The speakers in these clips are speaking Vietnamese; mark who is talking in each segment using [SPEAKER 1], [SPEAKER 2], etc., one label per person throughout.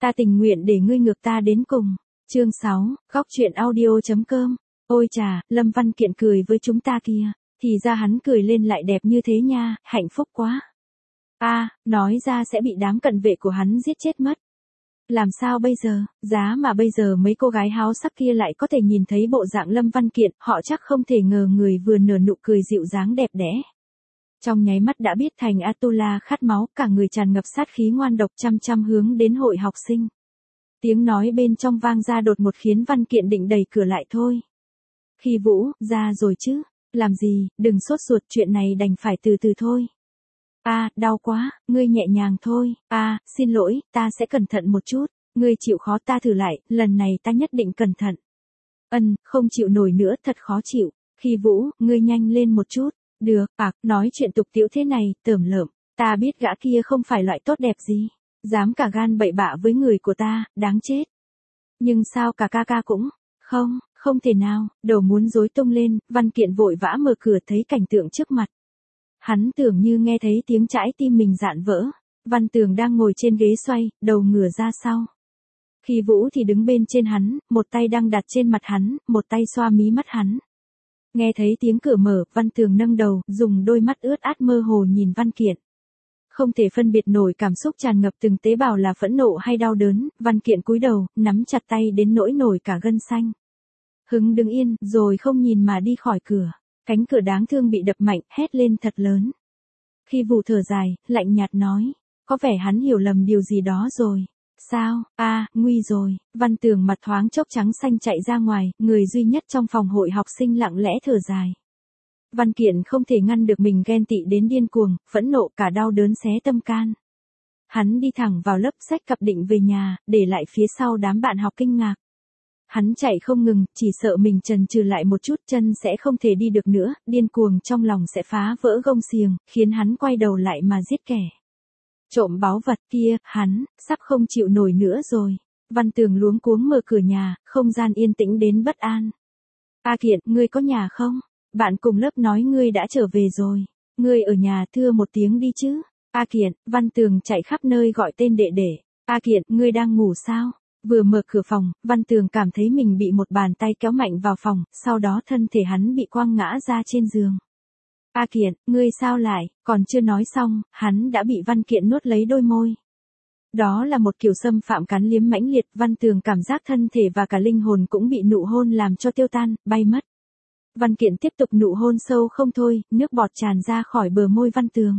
[SPEAKER 1] Ta tình nguyện để ngươi ngược ta đến cùng. Chương 6, góc truyện audio.com. Ôi chà, Lâm Văn Kiện cười với chúng ta kìa. Thì ra hắn cười lên lại đẹp như thế nha, hạnh phúc quá. Nói ra sẽ bị đám cận vệ của hắn giết chết mất. Làm sao bây giờ, giá mà bây giờ mấy cô gái háo sắc kia lại có thể nhìn thấy bộ dạng Lâm Văn Kiện, họ chắc không thể ngờ người vừa nở nụ cười dịu dáng đẹp đẽ. Trong nháy mắt đã biết thành Atula khát máu, cả người tràn ngập sát khí ngoan độc chăm hướng đến hội học sinh. Tiếng nói bên trong vang ra đột ngột khiến Văn Kiện định đẩy cửa lại thôi. Khi Vũ, ra rồi chứ, làm gì, đừng sốt ruột, chuyện này đành phải từ từ thôi. Đau quá, ngươi nhẹ nhàng thôi. Xin lỗi, ta sẽ cẩn thận một chút. Ngươi chịu khó ta thử lại, lần này ta nhất định cẩn thận. Không chịu nổi nữa, thật khó chịu. Khi Vũ, ngươi nhanh lên một chút. Được, nói chuyện tục tĩu thế này, tởm lợm. Ta biết gã kia không phải loại tốt đẹp gì. Dám cả gan bậy bạ với người của ta, đáng chết. Nhưng sao cả ca cũng... Không thể nào, đầu muốn rối tung lên, Văn Kiện vội vã mở cửa thấy cảnh tượng trước mặt. Hắn tưởng như nghe thấy tiếng chãi tim mình dạn vỡ. Văn Tường đang ngồi trên ghế xoay, đầu ngửa ra sau. Khi Vũ thì đứng bên trên hắn, một tay đang đặt trên mặt hắn, một tay xoa mí mắt hắn. Nghe thấy tiếng cửa mở, Văn Tường nâng đầu, dùng đôi mắt ướt át mơ hồ nhìn Văn Kiện. Không thể phân biệt nổi cảm xúc tràn ngập từng tế bào là phẫn nộ hay đau đớn, Văn Kiện cúi đầu, nắm chặt tay đến nỗi nổi cả gân xanh. Hứng đứng yên, rồi không nhìn mà đi khỏi cửa. Cánh cửa đáng thương bị đập mạnh, hét lên thật lớn. Khi Vũ thở dài, lạnh nhạt nói, có vẻ hắn hiểu lầm điều gì đó rồi. Sao? Nguy rồi. Văn Tường mặt thoáng chốc trắng xanh chạy ra ngoài, người duy nhất trong phòng hội học sinh lặng lẽ thở dài. Văn Kiện không thể ngăn được mình ghen tị đến điên cuồng, phẫn nộ cả đau đớn xé tâm can. Hắn đi thẳng vào lớp sách cặp định về nhà, để lại phía sau đám bạn học kinh ngạc. Hắn chạy không ngừng, chỉ sợ mình chần chừ lại một chút chân sẽ không thể đi được nữa, điên cuồng trong lòng sẽ phá vỡ gông xiềng, khiến hắn quay đầu lại mà giết kẻ. Trộm báu vật kia, hắn, sắp không chịu nổi nữa rồi. Văn Tường luống cuống mở cửa nhà, không gian yên tĩnh đến bất an. Kiện, ngươi có nhà không? Bạn cùng lớp nói ngươi đã trở về rồi. Ngươi ở nhà thưa một tiếng đi chứ. Kiện, Văn Tường chạy khắp nơi gọi tên đệ đệ. Kiện, ngươi đang ngủ sao? Vừa mở cửa phòng, Văn Tường cảm thấy mình bị một bàn tay kéo mạnh vào phòng, sau đó thân thể hắn bị quăng ngã ra trên giường. Kiện, ngươi sao lại, còn chưa nói xong, hắn đã bị Văn Kiện nuốt lấy đôi môi. Đó là một kiểu xâm phạm cắn liếm mãnh liệt, Văn Tường cảm giác thân thể và cả linh hồn cũng bị nụ hôn làm cho tiêu tan, bay mất. Văn Kiện tiếp tục nụ hôn sâu không thôi, nước bọt tràn ra khỏi bờ môi Văn Tường.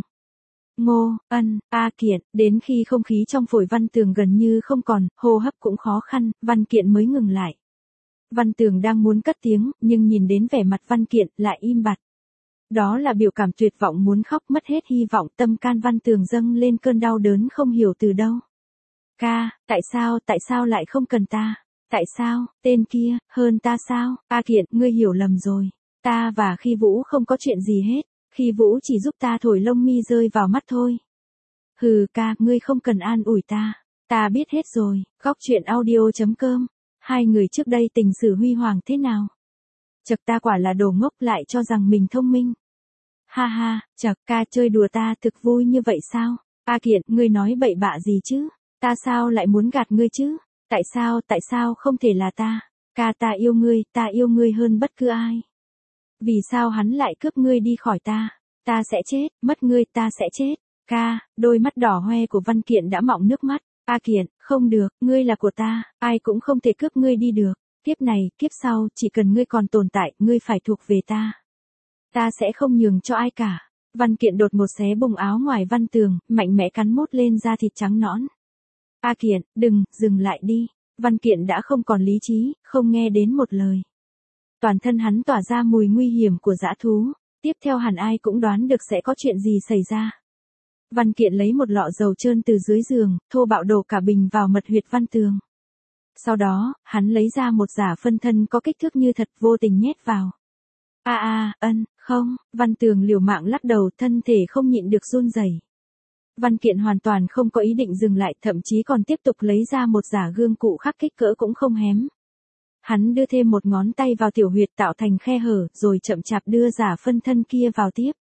[SPEAKER 1] Kiện, đến khi không khí trong phổi Văn Tường gần như không còn, hô hấp cũng khó khăn, Văn Kiện mới ngừng lại. Văn Tường đang muốn cất tiếng, nhưng nhìn đến vẻ mặt Văn Kiện, lại im bặt. Đó là biểu cảm tuyệt vọng muốn khóc, mất hết hy vọng, tâm can Văn Tường dâng lên cơn đau đớn không hiểu từ đâu. Tại sao lại không cần ta? Tại sao, tên kia, hơn ta sao? Kiện, ngươi hiểu lầm rồi. Ta và Khi Vũ không có chuyện gì hết. Khi Vũ chỉ giúp ta thổi lông mi rơi vào mắt thôi. Ngươi không cần an ủi ta. Ta biết hết rồi. Góc truyện audio.com. Hai người trước đây tình sử huy hoàng thế nào? Chật, ta quả là đồ ngốc, lại cho rằng mình thông minh. Chật, ca chơi đùa ta thực vui như vậy sao? Kiện, ngươi nói bậy bạ gì chứ? Ta sao lại muốn gạt ngươi chứ? Tại sao không thể là ta? Ta yêu ngươi hơn bất cứ ai. Vì sao hắn lại cướp ngươi đi khỏi ta? Ta sẽ chết, mất ngươi, ta sẽ chết. Đôi mắt đỏ hoe của Văn Kiện đã mọng nước mắt. Kiện, không được, ngươi là của ta, ai cũng không thể cướp ngươi đi được. Kiếp này, kiếp sau, chỉ cần ngươi còn tồn tại, ngươi phải thuộc về ta. Ta sẽ không nhường cho ai cả. Văn Kiện đột ngột xé bùng áo ngoài Văn Tường, mạnh mẽ cắn mốt lên da thịt trắng nõn. Kiện, dừng lại đi. Văn Kiện đã không còn lý trí, không nghe đến một lời. Toàn thân hắn tỏa ra mùi nguy hiểm của dã thú, tiếp theo hẳn ai cũng đoán được sẽ có chuyện gì xảy ra. Văn Kiện lấy một lọ dầu trơn từ dưới giường, thô bạo đổ cả bình vào mật huyệt Văn Tường. Sau đó, hắn lấy ra một giả phân thân có kích thước như thật, vô tình nhét vào. Không, Văn Tường liều mạng lắc đầu, thân thể không nhịn được run rẩy. Văn Kiện hoàn toàn không có ý định dừng lại, thậm chí còn tiếp tục lấy ra một giả gương cụ khác kích cỡ cũng không hém. Hắn đưa thêm một ngón tay vào tiểu huyệt tạo thành khe hở, rồi chậm chạp đưa giả phân thân kia vào tiếp.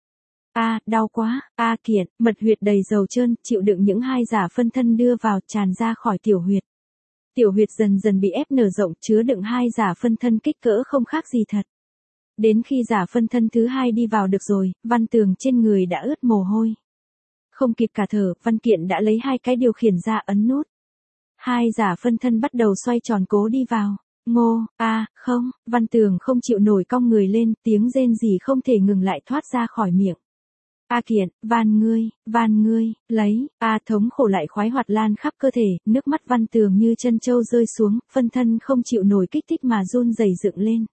[SPEAKER 1] Đau quá, Kiện, mật huyệt đầy dầu trơn, chịu đựng những hai giả phân thân đưa vào tràn ra khỏi tiểu huyệt. Tiểu huyệt dần dần bị ép nở rộng, chứa đựng hai giả phân thân kích cỡ không khác gì thật. Đến khi giả phân thân thứ hai đi vào được rồi, Văn Tường trên người đã ướt mồ hôi. Không kịp cả thở, Văn Kiện đã lấy hai cái điều khiển ra ấn nút. Hai giả phân thân bắt đầu xoay tròn cố đi vào. Ngô, không, Văn Tường không chịu nổi cong người lên, tiếng rên rỉ không thể ngừng lại thoát ra khỏi miệng. Kiện, van ngươi, lấy, thống khổ lại khoái hoạt lan khắp cơ thể, nước mắt Văn Tường như chân trâu rơi xuống, phân thân không chịu nổi kích thích mà run rẩy dựng lên.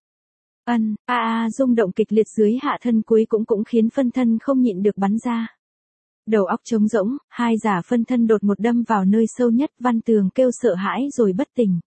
[SPEAKER 1] Rung động kịch liệt dưới hạ thân cuối cũng khiến phân thân không nhịn được bắn ra. Đầu óc trống rỗng, hai giả phân thân đột một đâm vào nơi sâu nhất, Văn Tường kêu sợ hãi rồi bất tỉnh.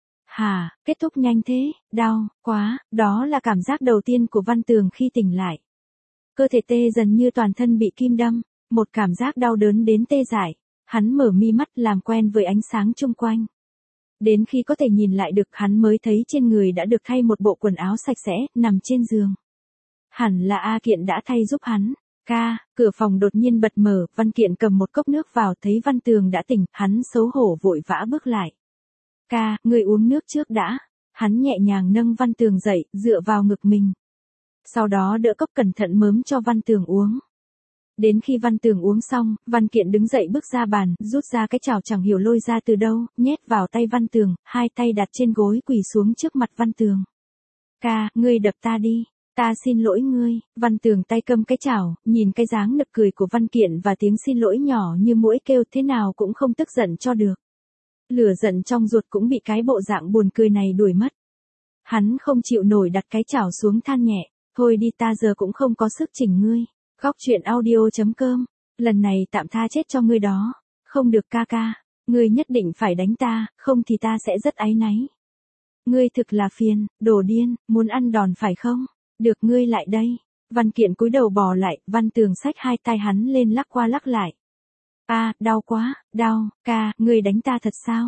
[SPEAKER 1] Kết thúc nhanh thế, đau quá, đó là cảm giác đầu tiên của Văn Tường khi tỉnh lại. Cơ thể tê dần như toàn thân bị kim đâm, một cảm giác đau đớn đến tê dại. Hắn mở mi mắt làm quen với ánh sáng chung quanh. Đến khi có thể nhìn lại được, hắn mới thấy trên người đã được thay một bộ quần áo sạch sẽ, nằm trên giường. Hẳn là Kiện đã thay giúp hắn. Cửa phòng đột nhiên bật mở, Văn Kiện cầm một cốc nước vào, thấy Văn Tường đã tỉnh, hắn xấu hổ vội vã bước lại. Người uống nước trước đã. Hắn nhẹ nhàng nâng Văn Tường dậy, dựa vào ngực mình. Sau đó đỡ cốc cẩn thận mớm cho Văn Tường uống. Đến khi Văn Tường uống xong, Văn Kiện đứng dậy bước ra bàn, rút ra cái chảo chẳng hiểu lôi ra từ đâu, nhét vào tay Văn Tường, hai tay đặt trên gối quỳ xuống trước mặt Văn Tường. Ngươi đập ta đi. Ta xin lỗi ngươi. Văn Tường tay cầm cái chảo, nhìn cái dáng nực cười của Văn Kiện và tiếng xin lỗi nhỏ như muỗi kêu thế nào cũng không tức giận cho được. Lửa giận trong ruột cũng bị cái bộ dạng buồn cười này đuổi mất. Hắn không chịu nổi đặt cái chảo xuống than nhẹ. Thôi đi, ta giờ cũng không có sức chỉnh ngươi. Góc truyện audio.com. Lần này tạm tha chết cho ngươi đó. Không được ngươi nhất định phải đánh ta, không thì ta sẽ rất áy náy. Ngươi thực là phiền, đồ điên, muốn ăn đòn phải không? Được, ngươi lại đây. Văn Kiện cúi đầu bò lại, Văn Tường xách hai tay hắn lên lắc qua lắc lại. Đau quá, đau, ngươi đánh ta thật sao?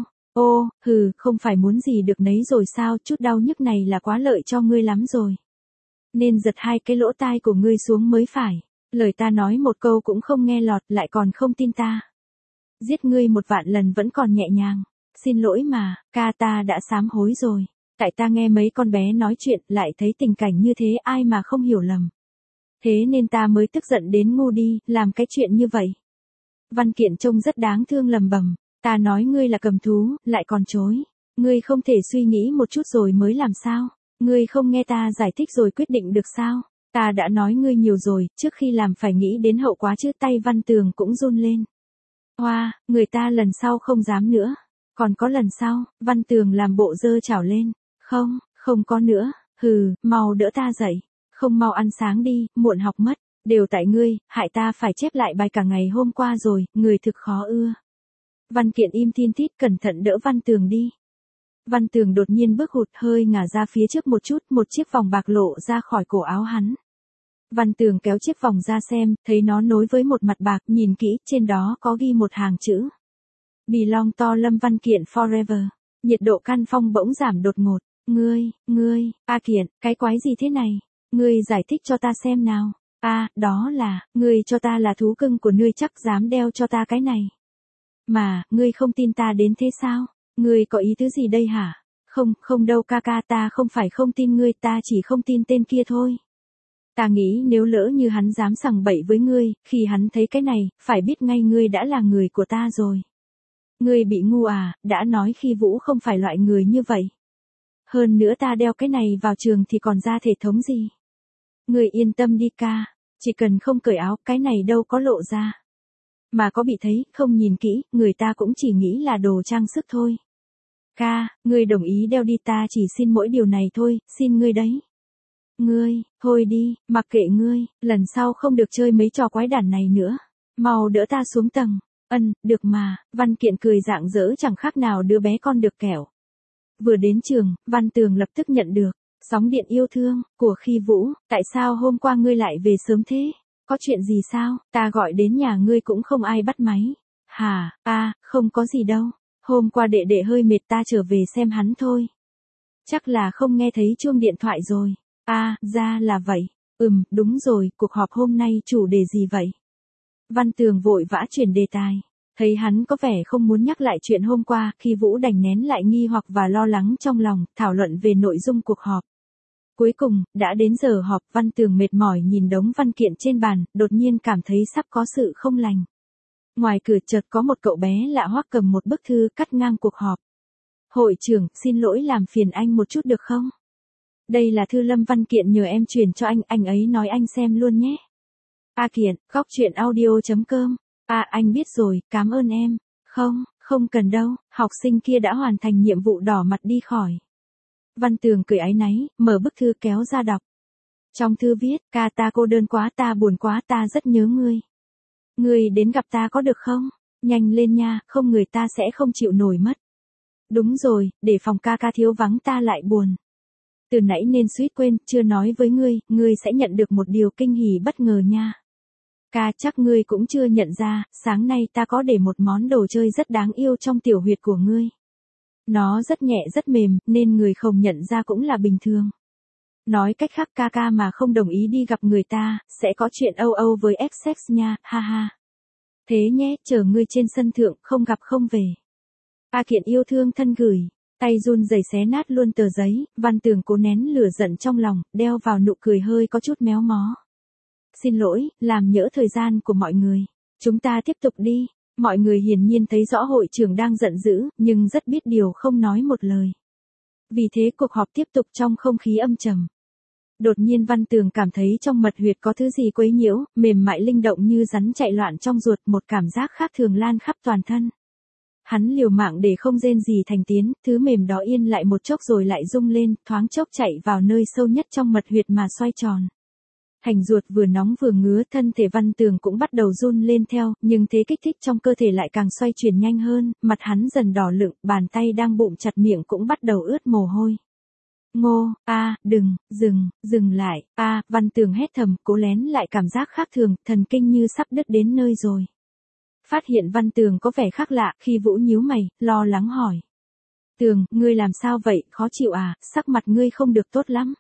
[SPEAKER 1] Không phải muốn gì được nấy rồi sao, chút đau nhức này là quá lợi cho ngươi lắm rồi. Nên giật hai cái lỗ tai của ngươi xuống mới phải. Lời ta nói một câu cũng không nghe lọt, lại còn không tin ta. Giết ngươi 1.000.000 lần vẫn còn nhẹ nhàng. Xin lỗi mà, ta đã sám hối rồi. Tại ta nghe mấy con bé nói chuyện, lại thấy tình cảnh như thế ai mà không hiểu lầm. Thế nên ta mới tức giận đến ngu đi, làm cái chuyện như vậy. Văn Kiện trông rất đáng thương lầm bầm. Ta nói ngươi là cầm thú, lại còn chối. Ngươi không thể suy nghĩ một chút rồi mới làm sao? Ngươi không nghe ta giải thích rồi quyết định được sao? Ta đã nói ngươi nhiều rồi, trước khi làm phải nghĩ đến hậu quả chứ. Tay Văn Tường cũng run lên. Người ta lần sau không dám nữa. Còn có lần sau, Văn Tường làm bộ giơ chảo lên. Không có nữa. Mau đỡ ta dậy. Không mau ăn sáng đi, muộn học mất. Đều tại ngươi, hại ta phải chép lại bài cả ngày hôm qua rồi, người thực khó ưa. Văn Kiện im thin thít cẩn thận đỡ Văn Tường đi. Văn Tường đột nhiên bước hụt, hơi ngả ra phía trước một chút, một chiếc vòng bạc lộ ra khỏi cổ áo hắn. Văn Tường kéo chiếc vòng ra xem, thấy nó nối với một mặt bạc, nhìn kỹ, trên đó có ghi một hàng chữ. Belong to Lâm Văn Kiện forever. Nhiệt độ căn phòng bỗng giảm đột ngột. Ngươi, Kiện, cái quái gì thế này? Ngươi giải thích cho ta xem nào. Đó là, ngươi cho ta là thú cưng của ngươi chắc dám đeo cho ta cái này. Mà, ngươi không tin ta đến thế sao? Ngươi có ý tứ gì đây hả? Không đâu ta không phải không tin ngươi, ta chỉ không tin tên kia thôi. Ta nghĩ nếu lỡ như hắn dám sằng bậy với ngươi, khi hắn thấy cái này, phải biết ngay ngươi đã là người của ta rồi. Ngươi bị ngu đã nói khi Vũ không phải loại người như vậy. Hơn nữa ta đeo cái này vào trường thì còn ra thể thống gì. Ngươi yên tâm đi chỉ cần không cởi áo, cái này đâu có lộ ra. Mà có bị thấy, không nhìn kỹ, người ta cũng chỉ nghĩ là đồ trang sức thôi. Ngươi đồng ý đeo đi, ta chỉ xin mỗi điều này thôi, xin ngươi đấy. Ngươi, thôi đi, mặc kệ ngươi, lần sau không được chơi mấy trò quái đản này nữa. Mau đỡ ta xuống tầng. Được mà, Văn Kiện cười rạng rỡ chẳng khác nào đứa bé con được kẹo. Vừa đến trường, Văn Tường lập tức nhận được sóng điện yêu thương của Khi Vũ. Tại sao hôm qua ngươi lại về sớm thế? Có chuyện gì sao? Ta gọi đến nhà ngươi cũng không ai bắt máy. Không có gì đâu. Hôm qua đệ hơi mệt, ta trở về xem hắn thôi. Chắc là không nghe thấy chuông điện thoại rồi. Ra là vậy. Đúng rồi, cuộc họp hôm nay chủ đề gì vậy? Văn Tường vội vã chuyển đề tài. Thấy hắn có vẻ không muốn nhắc lại chuyện hôm qua, khi Vũ đành nén lại nghi hoặc và lo lắng trong lòng, thảo luận về nội dung cuộc họp. Cuối cùng, đã đến giờ họp, Văn Tường mệt mỏi nhìn đống văn kiện trên bàn, đột nhiên cảm thấy sắp có sự không lành. Ngoài cửa chợt có một cậu bé lạ hoắc cầm một bức thư cắt ngang cuộc họp. Hội trưởng, xin lỗi làm phiền anh một chút được không? Đây là thư Lâm Văn Kiện nhờ em truyền cho anh ấy nói anh xem luôn nhé. A Kiện, góc chuyện audio.com. Anh biết rồi, cảm ơn em. Không cần đâu, học sinh kia đã hoàn thành nhiệm vụ, đỏ mặt đi khỏi. Văn Tường cười áy náy, mở bức thư kéo ra đọc. Trong thư viết, ca ta cô đơn quá, ta buồn quá, ta rất nhớ ngươi. Ngươi đến gặp ta có được không? Nhanh lên nha, không người ta sẽ không chịu nổi mất. Đúng rồi, để phòng ca thiếu vắng ta lại buồn. Từ nãy nên suýt quên, chưa nói với ngươi sẽ nhận được một điều kinh hỉ bất ngờ nha. Ca, chắc ngươi cũng chưa nhận ra, sáng nay ta có để một món đồ chơi rất đáng yêu trong tiểu huyệt của ngươi. Nó rất nhẹ rất mềm, nên người không nhận ra cũng là bình thường. Nói cách khác, ca mà không đồng ý đi gặp người ta, sẽ có chuyện âu âu với Essex nha, ha ha. Thế nhé, chờ ngươi trên sân thượng, không gặp không về. A Kiện yêu thương thân gửi. Tay run rẩy xé nát luôn tờ giấy, Văn Tường cố nén lửa giận trong lòng, đeo vào nụ cười hơi có chút méo mó. Xin lỗi, làm nhỡ thời gian của mọi người. Chúng ta tiếp tục đi. Mọi người hiển nhiên thấy rõ hội trưởng đang giận dữ, nhưng rất biết điều không nói một lời. Vì thế cuộc họp tiếp tục trong không khí âm trầm. Đột nhiên Văn Tường cảm thấy trong mật huyệt có thứ gì quấy nhiễu, mềm mại linh động như rắn chạy loạn trong ruột, một cảm giác khác thường lan khắp toàn thân. Hắn liều mạng để không rên gì thành tiếng, thứ mềm đó yên lại một chốc rồi lại rung lên, thoáng chốc chạy vào nơi sâu nhất trong mật huyệt mà xoay tròn. Hành ruột vừa nóng vừa ngứa, thân thể Văn Tường cũng bắt đầu run lên theo, nhưng thế kích thích trong cơ thể lại càng xoay chuyển nhanh hơn, mặt hắn dần đỏ lựng, bàn tay đang bụng chặt miệng cũng bắt đầu ướt mồ hôi. Ngô, dừng lại, Văn Tường hét thầm, cố lén lại cảm giác khác thường, thần kinh như sắp đứt đến nơi rồi. Phát hiện Văn Tường có vẻ khác lạ, khi Vũ nhíu mày, lo lắng hỏi. Tường, ngươi làm sao vậy, khó chịu à, sắc mặt ngươi không được tốt lắm.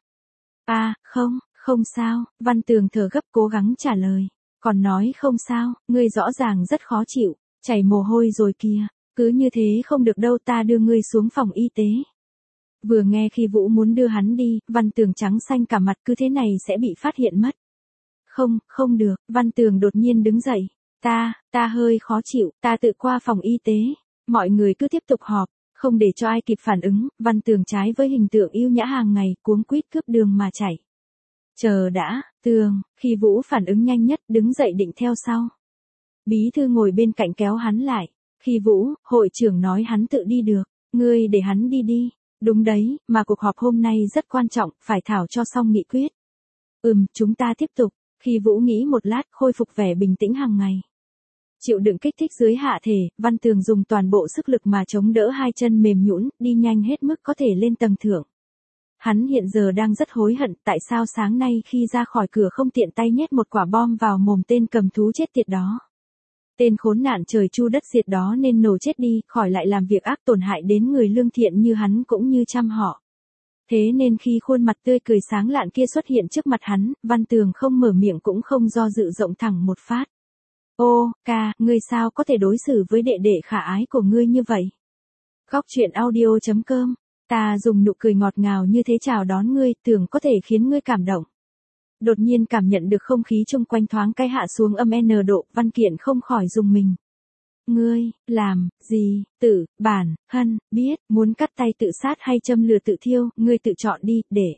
[SPEAKER 1] Không sao, Văn Tường thở gấp cố gắng trả lời. Còn nói không sao, ngươi rõ ràng rất khó chịu, chảy mồ hôi rồi kìa, cứ như thế không được đâu, ta đưa ngươi xuống phòng y tế. Vừa nghe khi Vũ muốn đưa hắn đi, Văn Tường trắng xanh cả mặt, cứ thế này sẽ bị phát hiện mất. Không được, Văn Tường đột nhiên đứng dậy. Ta hơi khó chịu, ta tự qua phòng y tế. Mọi người cứ tiếp tục họp, không để cho ai kịp phản ứng, Văn Tường trái với hình tượng yêu nhã hàng ngày, cuống quýt cướp đường mà chạy. Chờ đã, Tường, khi Vũ phản ứng nhanh nhất, đứng dậy định theo sau. Bí thư ngồi bên cạnh kéo hắn lại. Khi Vũ, hội trưởng nói hắn tự đi được, ngươi để hắn đi đi. Đúng đấy, mà cuộc họp hôm nay rất quan trọng, phải thảo cho xong nghị quyết. Chúng ta tiếp tục. Khi Vũ nghĩ một lát, khôi phục vẻ bình tĩnh hàng ngày. Chịu đựng kích thích dưới hạ thể, Văn Tường dùng toàn bộ sức lực mà chống đỡ hai chân mềm nhũn, đi nhanh hết mức có thể lên tầng thượng. Hắn hiện giờ đang rất hối hận, tại sao sáng nay khi ra khỏi cửa không tiện tay nhét một quả bom vào mồm tên cầm thú chết tiệt đó. Tên khốn nạn trời chu đất diệt đó nên nổ chết đi, khỏi lại làm việc ác tổn hại đến người lương thiện như hắn cũng như trăm họ. Thế nên khi khuôn mặt tươi cười sáng lạn kia xuất hiện trước mặt hắn, Văn Tường không mở miệng cũng không do dự rộng thẳng một phát. Ô, ca, ngươi sao có thể đối xử với đệ đệ khả ái của ngươi như vậy? Góc chuyện audio.com. Ta dùng nụ cười ngọt ngào như thế chào đón ngươi, tưởng có thể khiến ngươi cảm động. Đột nhiên cảm nhận được không khí chung quanh thoáng cái hạ xuống âm N độ, Văn Kiện không khỏi rùng mình. Ngươi, làm, gì, bản biết, muốn cắt tay tự sát hay châm lửa tự thiêu, ngươi tự chọn đi,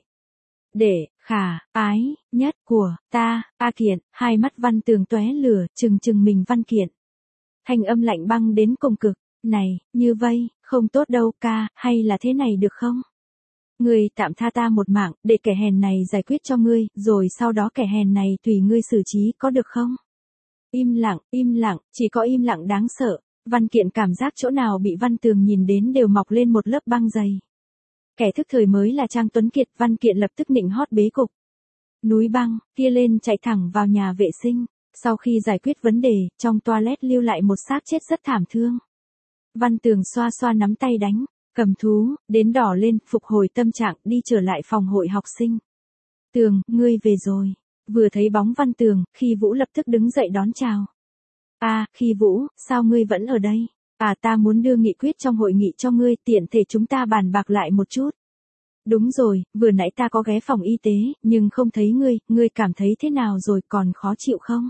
[SPEAKER 1] để, khả, ái, nhất, của, ta, A Kiện, hai mắt Văn Tường tóe lửa, trừng mình Văn Kiện. Thanh âm lạnh băng đến cùng cực, này, như vây, không tốt đâu ca, hay là thế này được không? Ngươi tạm tha ta một mạng, để kẻ hèn này giải quyết cho ngươi, rồi sau đó kẻ hèn này tùy ngươi xử trí, có được không? Im lặng, chỉ có im lặng đáng sợ. Văn Kiện cảm giác chỗ nào bị Văn Tường nhìn đến đều mọc lên một lớp băng dày. Kẻ thức thời mới là Trang Tuấn Kiệt, Văn Kiện lập tức nịnh hót bế cục. Núi băng, kia lên chạy thẳng vào nhà vệ sinh. Sau khi giải quyết vấn đề, trong toilet lưu lại một xác chết rất thảm thương. Văn Tường xoa xoa nắm tay đánh, cầm thú, đến đỏ lên, phục hồi tâm trạng, đi trở lại phòng hội học sinh. Tường, ngươi về rồi. Vừa thấy bóng Văn Tường, Khi Vũ lập tức đứng dậy đón chào. Khi Vũ, sao ngươi vẫn ở đây? Ta muốn đưa nghị quyết trong hội nghị cho ngươi, tiện thể chúng ta bàn bạc lại một chút. Đúng rồi, vừa nãy ta có ghé phòng y tế, nhưng không thấy ngươi cảm thấy thế nào rồi, còn khó chịu không?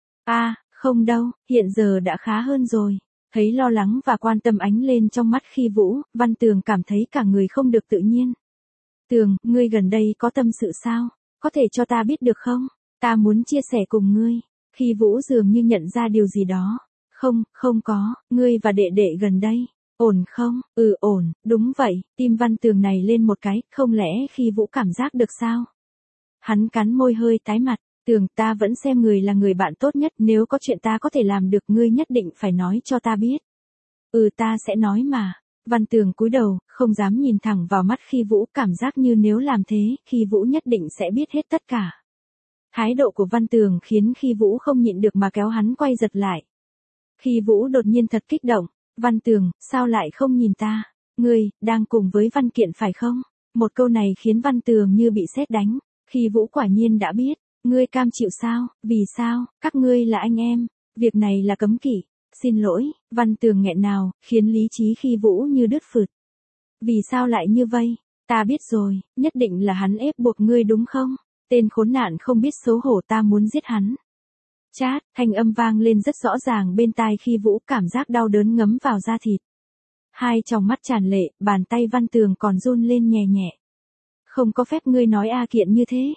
[SPEAKER 1] Không đâu, hiện giờ đã khá hơn rồi. Thấy lo lắng và quan tâm ánh lên trong mắt Khi Vũ, Văn Tường cảm thấy cả người không được tự nhiên. Tường, ngươi gần đây có tâm sự sao? Có thể cho ta biết được không? Ta muốn chia sẻ cùng ngươi. Khi Vũ dường như nhận ra điều gì đó. Không có, ngươi và đệ đệ gần đây. Ổn không? Ổn, đúng vậy. Tim Văn Tường này lên một cái, không lẽ Khi Vũ cảm giác được sao? Hắn cắn môi hơi tái mặt. Tường, ta vẫn xem người là người bạn tốt nhất, nếu có chuyện ta có thể làm được ngươi nhất định phải nói cho ta biết. Ta sẽ nói mà. Văn Tường cúi đầu, không dám nhìn thẳng vào mắt Khi Vũ, cảm giác như nếu làm thế, Khi Vũ nhất định sẽ biết hết tất cả. Thái độ của Văn Tường khiến Khi Vũ không nhịn được mà kéo hắn quay giật lại. Khi Vũ đột nhiên thật kích động. Văn Tường, sao lại không nhìn ta? Ngươi, đang cùng với Văn Kiện phải không? Một câu này khiến Văn Tường như bị sét đánh. Khi Vũ quả nhiên đã biết. Ngươi cam chịu sao? Vì sao? Các ngươi là anh em. Việc này là cấm kỵ. Xin lỗi, Văn Tường nghẹn nào, khiến lý trí Khi Vũ như đứt phượt. Vì sao lại như vậy? Ta biết rồi, nhất định là hắn ép buộc ngươi đúng không? Tên khốn nạn không biết xấu hổ, ta muốn giết hắn. Chát, thanh âm vang lên rất rõ ràng bên tai Khi Vũ, cảm giác đau đớn ngấm vào da thịt. Hai tròng mắt tràn lệ, bàn tay Văn Tường còn run lên nhẹ nhẹ. Không có phép ngươi nói Kiện như thế.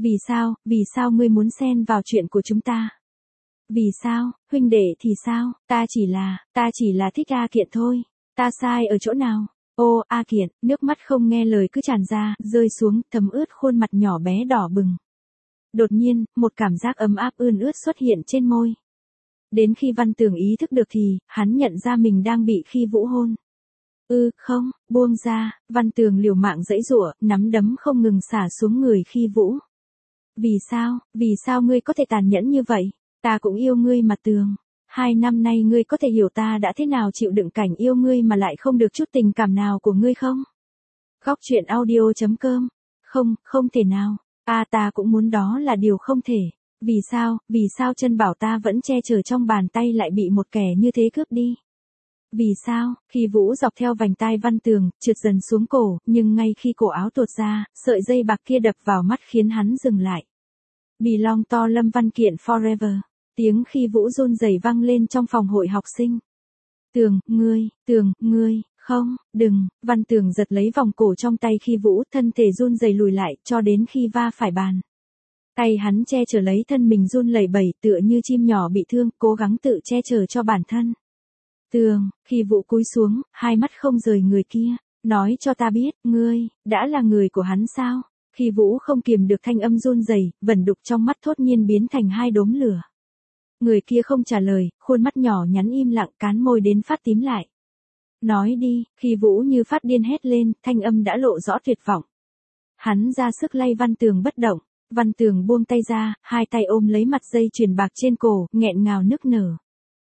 [SPEAKER 1] Vì sao ngươi muốn xen vào chuyện của chúng ta? Vì sao, huynh đệ thì sao, ta chỉ là thích Kiện thôi. Ta sai ở chỗ nào? Kiện, nước mắt không nghe lời cứ tràn ra, rơi xuống, thấm ướt khuôn mặt nhỏ bé đỏ bừng. Đột nhiên, một cảm giác ấm áp ươn ướt xuất hiện trên môi. Đến khi Văn Tường ý thức được thì, hắn nhận ra mình đang bị Khi Vũ hôn. Không, buông ra, Văn Tường liều mạng giãy giụa, nắm đấm không ngừng xả xuống người Khi Vũ. Vì sao ngươi có thể tàn nhẫn như vậy? Ta cũng yêu ngươi mà Tường. 2 năm nay ngươi có thể hiểu ta đã thế nào chịu đựng cảnh yêu ngươi mà lại không được chút tình cảm nào của ngươi không? Góc truyện audio.com. Không thể nào. Ta cũng muốn, đó là điều không thể. Vì sao chân bảo ta vẫn che chở trong bàn tay lại bị một kẻ như thế cướp đi? Vì sao? Khi Vũ dọc theo vành tai Văn Tường, trượt dần xuống cổ, nhưng ngay khi cổ áo tuột ra, sợi dây bạc kia đập vào mắt khiến hắn dừng lại. Belong to Lâm Văn Kiện forever. Tiếng Khi Vũ run rẩy vang lên trong phòng hội học sinh. Tường, ngươi, không, đừng. Văn Tường giật lấy vòng cổ trong tay Khi Vũ, thân thể run rẩy lùi lại, cho đến khi va phải bàn. Tay hắn che chở lấy thân mình run lẩy bẩy, tựa như chim nhỏ bị thương, cố gắng tự che chở cho bản thân. Tường, Khi Vũ cúi xuống, hai mắt không rời người kia. Nói cho ta biết, ngươi, đã là người của hắn sao? Khi Vũ không kiềm được thanh âm run rẩy, vẩn đục trong mắt thốt nhiên biến thành 2 đốm lửa. Người kia không trả lời, khuôn mắt nhỏ nhắn im lặng, cán môi đến phát tím lại. Nói đi, Khi Vũ như phát điên hét lên, thanh âm đã lộ rõ tuyệt vọng. Hắn ra sức lay Văn Tường bất động. Văn Tường buông tay ra, hai tay ôm lấy mặt dây chuyền bạc trên cổ, nghẹn ngào nức nở.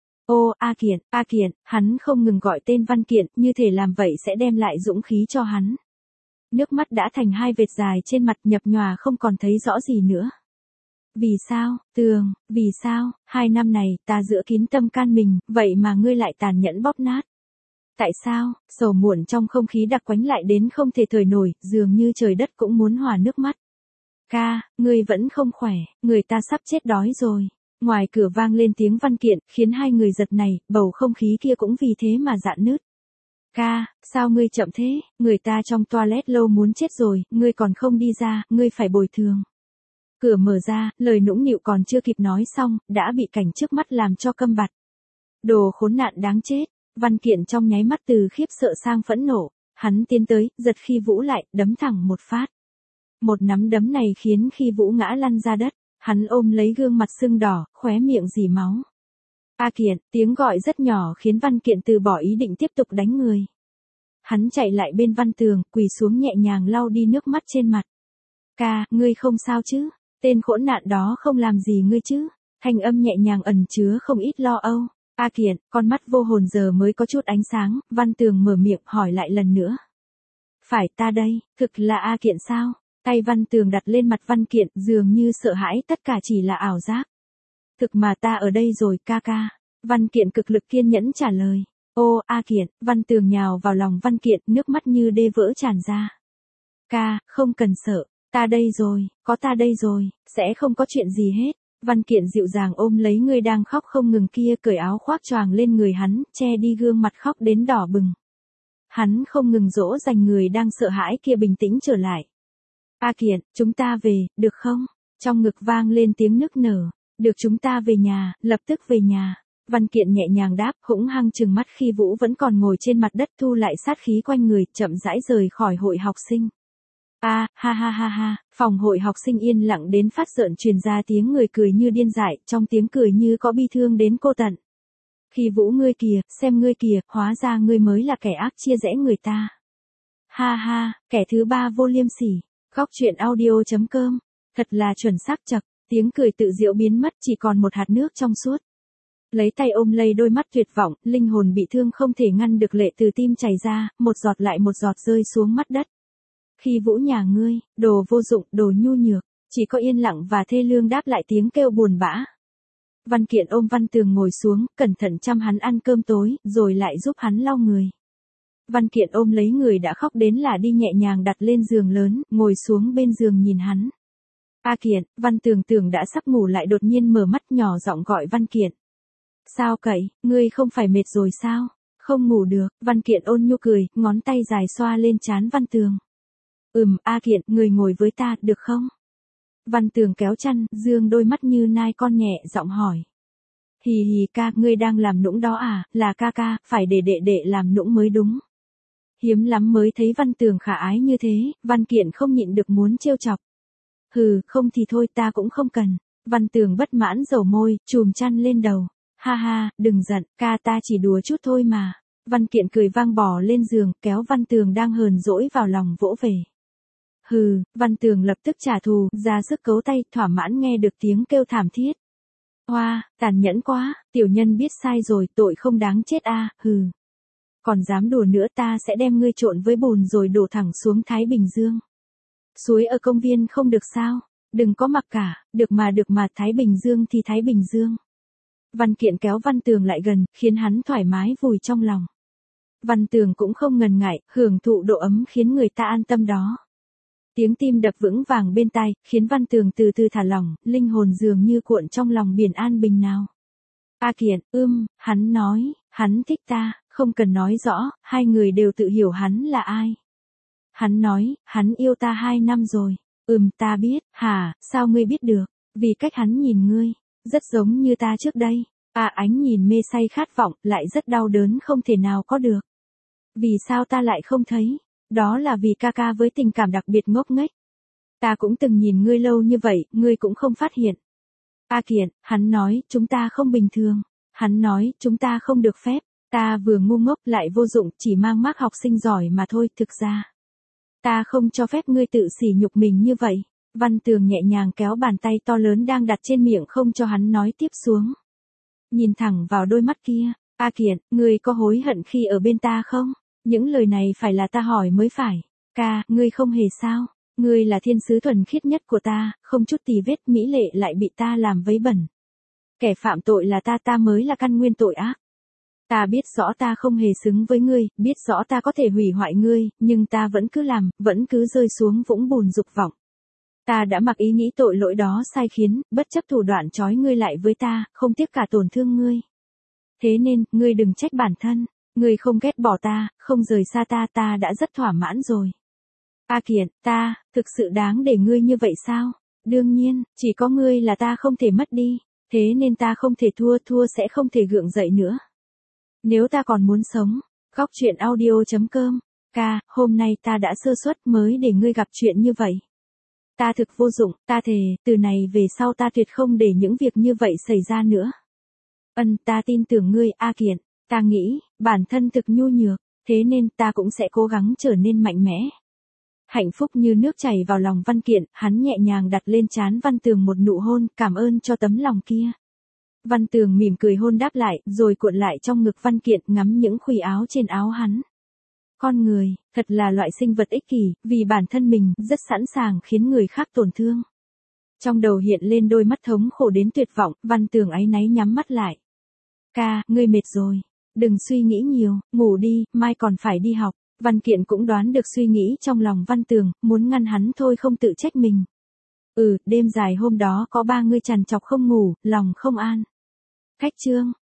[SPEAKER 1] Kiện, hắn không ngừng gọi tên Văn Kiện, như thể làm vậy sẽ đem lại dũng khí cho hắn. Nước mắt đã thành 2 vệt dài trên mặt, nhập nhòa không còn thấy rõ gì nữa. Vì sao, Tường, vì sao, 2 năm này, ta giữ kín tâm can mình, vậy mà ngươi lại tàn nhẫn bóp nát. Tại sao? Sầu muộn trong không khí đặc quánh lại đến không thể thở nổi, dường như trời đất cũng muốn hòa nước mắt. Ngươi vẫn không khỏe, người ta sắp chết đói rồi. Ngoài cửa vang lên tiếng Văn Kiện, khiến hai người giật này, bầu không khí kia cũng vì thế mà rạn nứt. Sao ngươi chậm thế, người ta trong toilet lâu muốn chết rồi, ngươi còn không đi ra, ngươi phải bồi thường. Cửa mở ra, lời nũng nịu còn chưa kịp nói xong, đã bị cảnh trước mắt làm cho câm bặt. Đồ khốn nạn đáng chết. Văn Kiện trong nháy mắt từ khiếp sợ sang phẫn nộ, hắn tiến tới, giật Khi Vũ lại, đấm thẳng một phát. Một nắm đấm này khiến Khi Vũ ngã lăn ra đất, hắn ôm lấy gương mặt sưng đỏ, khóe miệng rỉ máu. Kiện, tiếng gọi rất nhỏ khiến Văn Kiện từ bỏ ý định tiếp tục đánh người. Hắn chạy lại bên Văn Tường, quỳ xuống nhẹ nhàng lau đi nước mắt trên mặt. Ngươi không sao chứ? Tên khốn nạn đó không làm gì ngươi chứ? Thanh âm nhẹ nhàng ẩn chứa không ít lo âu. Kiện, con mắt vô hồn giờ mới có chút ánh sáng, Văn Tường mở miệng hỏi lại lần nữa. Phải ta đây, thực là Kiện sao? Tay Văn Tường đặt lên mặt Văn Kiện, dường như sợ hãi tất cả chỉ là ảo giác. Thực mà ta ở đây rồi ca ca. Văn Kiện cực lực kiên nhẫn trả lời. Ô, A Kiện, Văn Tường nhào vào lòng Văn Kiện, nước mắt như đê vỡ tràn ra. Ca, không cần sợ, ta đây rồi, có ta đây rồi, sẽ không có chuyện gì hết. Văn Kiện dịu dàng ôm lấy người đang khóc không ngừng kia, cởi áo khoác choàng lên người hắn, che đi gương mặt khóc đến đỏ bừng. Hắn không ngừng dỗ dành người đang sợ hãi kia bình tĩnh trở lại. A Kiện, chúng ta về, được không? Trong ngực vang lên tiếng nức nở. Được, chúng ta về nhà, lập tức về nhà. Văn Kiện nhẹ nhàng đáp, hũng hăng trừng mắt khi Vũ vẫn còn ngồi trên mặt đất, thu lại sát khí quanh người, chậm rãi rời khỏi hội học sinh. Ha ha, phòng hội học sinh yên lặng đến phát rợn, truyền ra tiếng người cười như điên dại, trong tiếng cười như có bi thương đến cô tận. Khi Vũ, ngươi kìa, xem ngươi kìa, hóa ra ngươi mới là kẻ ác chia rẽ người ta. Ha, kẻ thứ ba vô liêm sỉ. Góc truyện audio.com. Thật là chuẩn xác chật, tiếng cười tự diệu biến mất, chỉ còn một hạt nước trong suốt. Lấy tay ôm lấy đôi mắt tuyệt vọng, linh hồn bị thương không thể ngăn được lệ từ tim chảy ra, một giọt lại một giọt rơi xuống mắt đất. Khi Vũ nhà ngươi, đồ vô dụng, đồ nhu nhược, chỉ có yên lặng và thê lương đáp lại tiếng kêu buồn bã. Văn Kiện ôm Văn Tường ngồi xuống, cẩn thận chăm hắn ăn cơm tối, rồi lại giúp hắn lau người. Văn Kiện ôm lấy người đã khóc đến là đi, nhẹ nhàng đặt lên giường lớn, ngồi xuống bên giường nhìn hắn. A Kiện, Văn Tường tưởng đã sắp ngủ lại đột nhiên mở mắt, nhỏ giọng gọi Văn Kiện. Sao cậy, ngươi không phải mệt rồi sao? Không ngủ được. Văn Kiện ôn nhu cười, ngón tay dài xoa lên trán Văn Tường. A Kiện, người ngồi với ta, được không? Văn Tường kéo chăn, dương đôi mắt như nai con, nhẹ giọng hỏi. Hì ca, ngươi đang làm nũng đó à? Là ca, phải để đệ làm nũng mới đúng. Hiếm lắm mới thấy Văn Tường khả ái như thế, Văn Kiện không nhịn được muốn trêu chọc. Hừ, không thì thôi, ta cũng không cần. Văn Tường bất mãn dầu môi, chùm chăn lên đầu. Ha, đừng giận, ca, ta chỉ đùa chút thôi mà. Văn Kiện cười vang bò lên giường, kéo Văn Tường đang hờn dỗi vào lòng vỗ về. Hừ, Văn Tường lập tức trả thù, ra sức cấu tay, thỏa mãn nghe được tiếng kêu thảm thiết. Hoa, tàn nhẫn quá, tiểu nhân biết sai rồi, tội không đáng chết a, hừ. Còn dám đùa nữa, ta sẽ đem ngươi trộn với bùn rồi đổ thẳng xuống Thái Bình Dương. Suối ở công viên không được sao? Đừng có mặc cả, được mà, Thái Bình Dương thì Thái Bình Dương. Văn Kiện kéo Văn Tường lại gần, khiến hắn thoải mái vùi trong lòng. Văn Tường cũng không ngần ngại, hưởng thụ độ ấm khiến người ta an tâm đó. Tiếng tim đập vững vàng bên tai, khiến Văn Tường từ từ thả lỏng, linh hồn dường như cuộn trong lòng biển an bình nào. A Kiện, hắn nói, hắn thích ta, không cần nói rõ, hai người đều tự hiểu hắn là ai. Hắn nói, hắn yêu ta 2 năm rồi. Ta biết. Hả, sao ngươi biết được? Vì cách hắn nhìn ngươi, rất giống như ta trước đây. Ánh nhìn mê say khát vọng, lại rất đau đớn không thể nào có được. Vì sao ta lại không thấy? Đó là vì ca với tình cảm đặc biệt ngốc nghếch. Ta cũng từng nhìn ngươi lâu như vậy, ngươi cũng không phát hiện. A Kiện, hắn nói, chúng ta không bình thường. Hắn nói, chúng ta không được phép. Ta vừa ngu ngốc lại vô dụng, chỉ mang mác học sinh giỏi mà thôi, thực ra. Ta không cho phép ngươi tự sỉ nhục mình như vậy. Văn Tường nhẹ nhàng kéo bàn tay to lớn đang đặt trên miệng không cho hắn nói tiếp xuống. Nhìn thẳng vào đôi mắt kia. A Kiện, ngươi có hối hận khi ở bên ta không? Những lời này phải là ta hỏi mới phải. Ca, ngươi không hề sao? Ngươi là thiên sứ thuần khiết nhất của ta, không chút tì vết, mỹ lệ lại bị ta làm vấy bẩn. Kẻ phạm tội là ta mới là căn nguyên tội ác. Ta biết rõ ta không hề xứng với ngươi, biết rõ ta có thể hủy hoại ngươi, nhưng ta vẫn cứ làm, vẫn cứ rơi xuống vũng bùn dục vọng. Ta đã mặc ý nghĩ tội lỗi đó sai khiến, bất chấp thủ đoạn trói ngươi lại với ta, không tiếc cả tổn thương ngươi. Thế nên, ngươi đừng trách bản thân, ngươi không ghét bỏ ta, không rời xa ta đã rất thỏa mãn rồi. A Kiện, ta, thực sự đáng để ngươi như vậy sao? Đương nhiên, chỉ có ngươi là ta không thể mất đi, thế nên ta không thể thua sẽ không thể gượng dậy nữa. Nếu ta còn muốn sống, góc truyện audio.com, ca, hôm nay ta đã sơ suất mới để ngươi gặp chuyện như vậy. Ta thực vô dụng, ta thề, từ này về sau ta tuyệt không để những việc như vậy xảy ra nữa. Ta tin tưởng ngươi, A Kiện, ta nghĩ, bản thân thực nhu nhược, thế nên ta cũng sẽ cố gắng trở nên mạnh mẽ. Hạnh phúc như nước chảy vào lòng Văn Kiện, hắn nhẹ nhàng đặt lên trán Văn Tường một nụ hôn, cảm ơn cho tấm lòng kia. Văn Tường mỉm cười hôn đáp lại, rồi cuộn lại trong ngực Văn Kiện, ngắm những khuỷu áo trên áo hắn. Con người, thật là loại sinh vật ích kỷ, vì bản thân mình, rất sẵn sàng khiến người khác tổn thương. Trong đầu hiện lên đôi mắt thống khổ đến tuyệt vọng, Văn Tường áy náy nhắm mắt lại. Ca, ngươi mệt rồi. Đừng suy nghĩ nhiều, ngủ đi, mai còn phải đi học. Văn Kiện cũng đoán được suy nghĩ trong lòng Văn Tường, muốn ngăn hắn thôi không tự trách mình. Đêm dài hôm đó có ba ngươi trằn trọc không ngủ, lòng không an. Khách Trương,